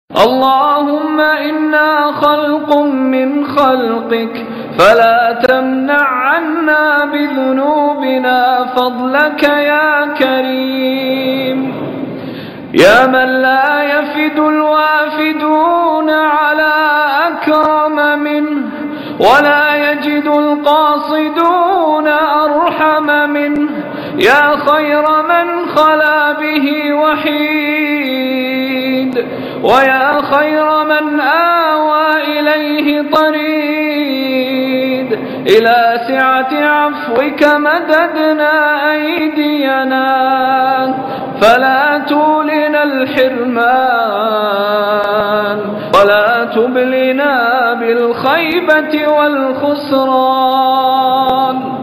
اللهم إنا خلق من خلقك فلا تمنع عنا بذنوبنا فضلك يا كريم. يا من لا يفد الوافدون على أكرم منه ولا يجد القاصدون أرحم منه. يا خير من خلا به وحيد ويا خير من آوى إليه طريد. إلى سعة عفوك مددنا أيدينا فلا تولنا الحرمان ولا تبلنا بالخيبة والخسران.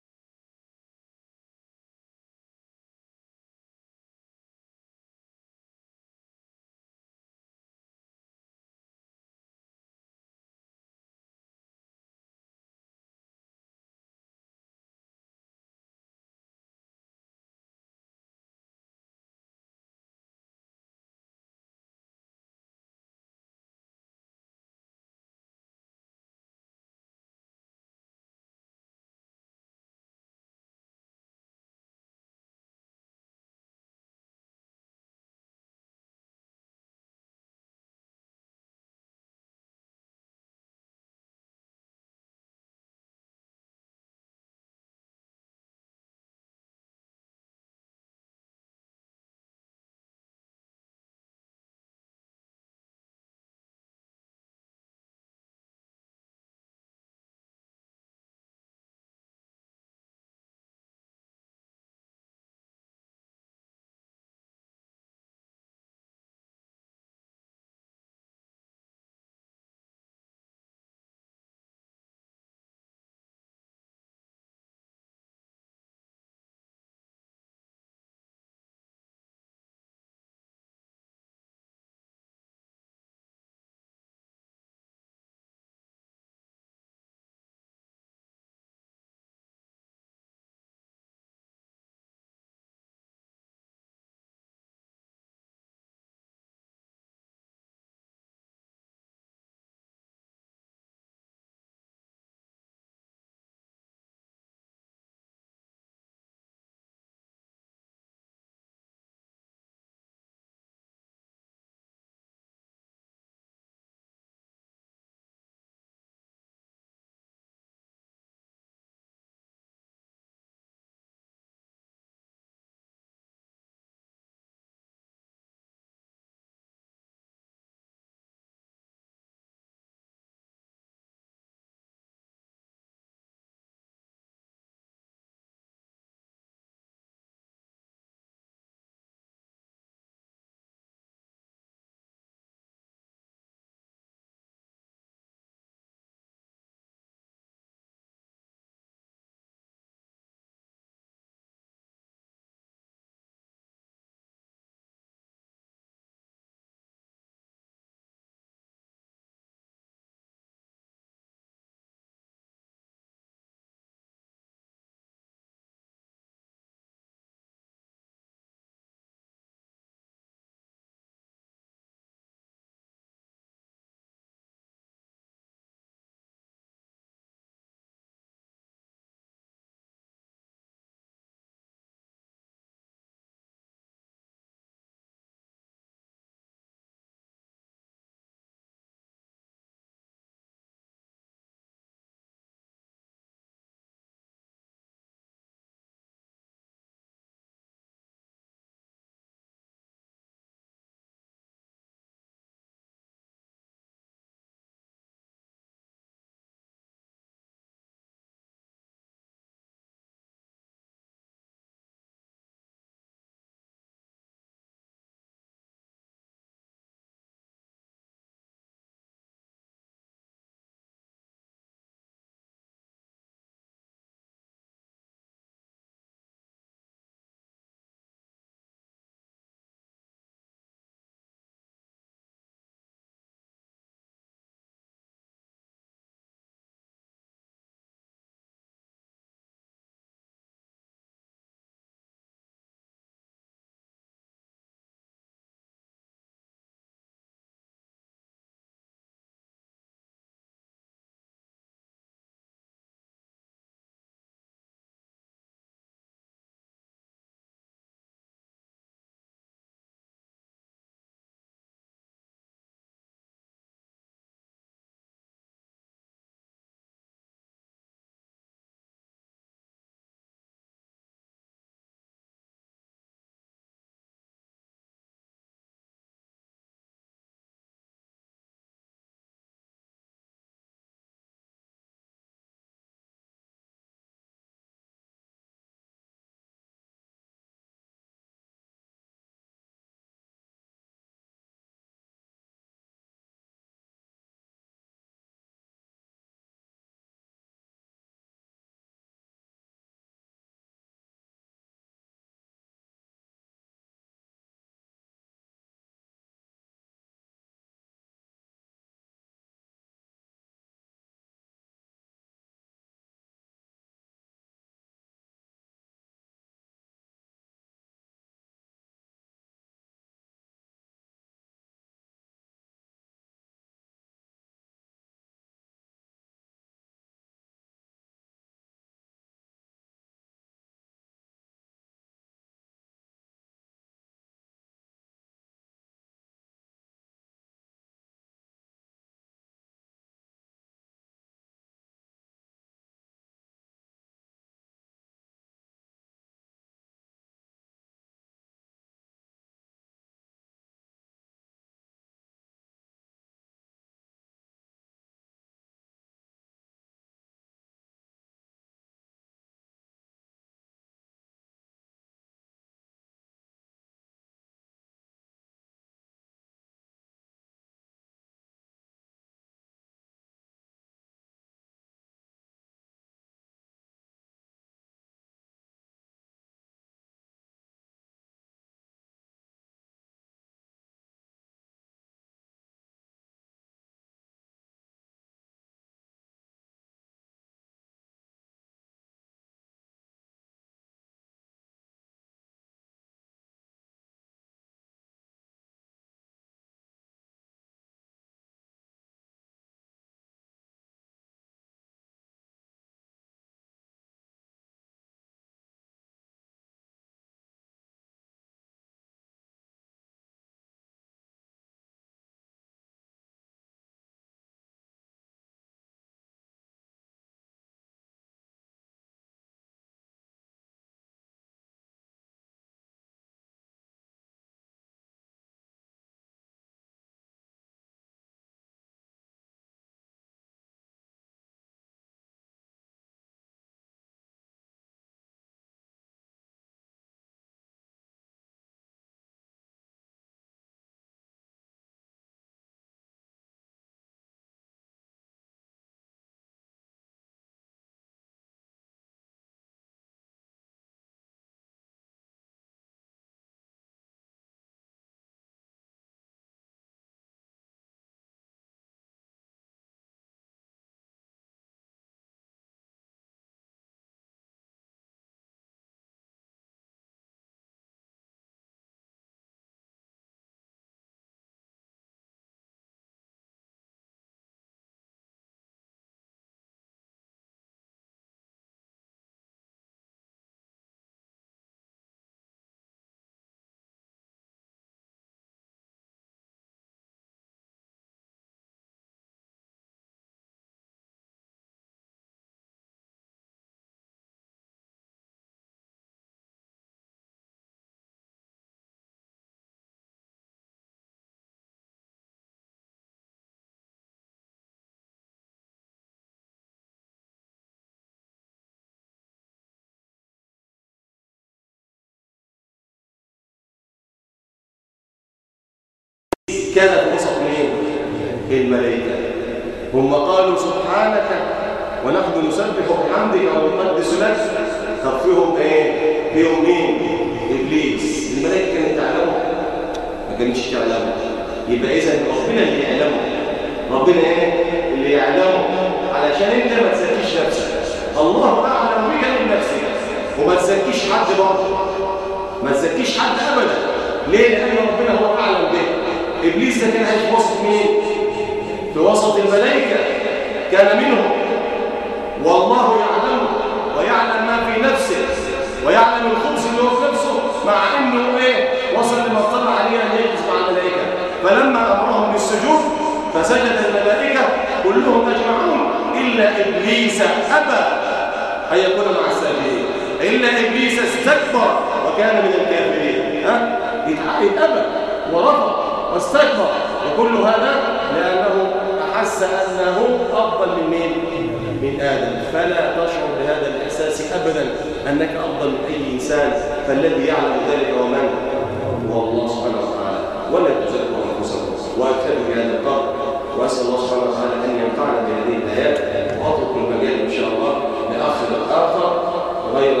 كان في وسط مين؟ الملائكة. هم قالوا سبحانك ونحن نسبح بحمدك ونقدس لك. طب فيهم ايه؟ فيهم مين؟ ابليس. الملائكة كانت تعلمه؟ ما كانتش تعلمه. يبقى اذا ربنا اللي يعلمه. ربنا ايه؟ اللي يعلمه، علشان انت ما تزكيش نفسك. الله اعلم بك من نفسك، وما تزكيش حد برضه. ما تزكيش حد ابدا. ليه؟ لان ربنا هو اعلم به. ابليس ده كان عايش في وسط مين؟ في وسط الملائكة، كان منهم، والله يعلمه ويعلم ما في نفسه ويعلم الخبز اللي هو في نفسه، مع انه ايه؟ وصل لما اطلع عليه ان يجلس مع الملائكة. فلما امرهم بالسجود فسجد الملائكة كلهم اجمعون الا ابليس ابى ان يكون مع الساجدين. الا ابليس استكبر وكان من الكافرين. ابى ورفض واستكبر، وكل هذا لانه احس انه افضل من مين؟ من آدم. فلا تشعر بهذا الإحساس أبدا أنك أفضل من أي إنسان، فالذي يعلم ذلك ومن هو الله سبحانه وتعالى. ولا تزكوا أنفسكم. وأكتفي بهذا القدر، وأسأل الله سبحانه وتعالى أن ينفعنا بهذه الآيات، وأترك المجال إن شاء الله لأخ آخر غير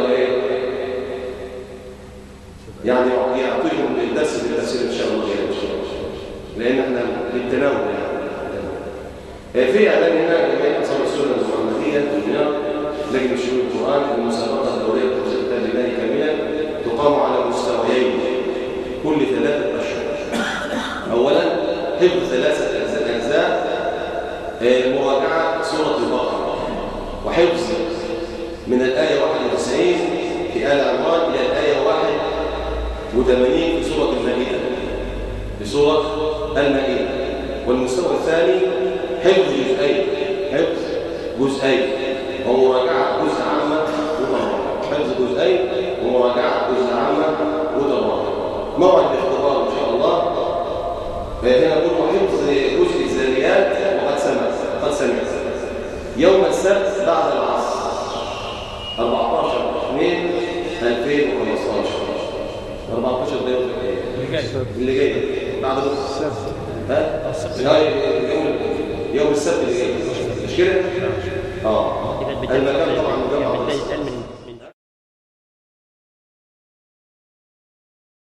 يعني يعطيكم الدرس بالتفسير إن شاء الله، لأن احنا بالتناول في اعلان هنا جمعيه انصار السنه المحمديه والمنار لجنه شؤون القران. المسابقه الدوريه لتفسير كتاب الله كاملا تقام على مستويين كل 3 أشهر. اولا حفظ 3 أجزاء مراجعه سوره البقره، وحفظ من الايه 91 في ال عمران الى الايه 81 في سوره المائده، في سوره المائده. والمستوى الثاني حفظ جزئين ومراجعة جزء عامة وتراجع. حفظ جزئين ومراجعة جزء عامة وتراجع. موعد الاختبار إن شاء الله هنا نقول حفظ جزء الذاريات وقد سمعت يوم السبت بعد العصر 14/2/2015. 14 ده اللي جاي بعد السبت. يوم السبت اللي جاي، مش كده؟ المكان طبعا مجمع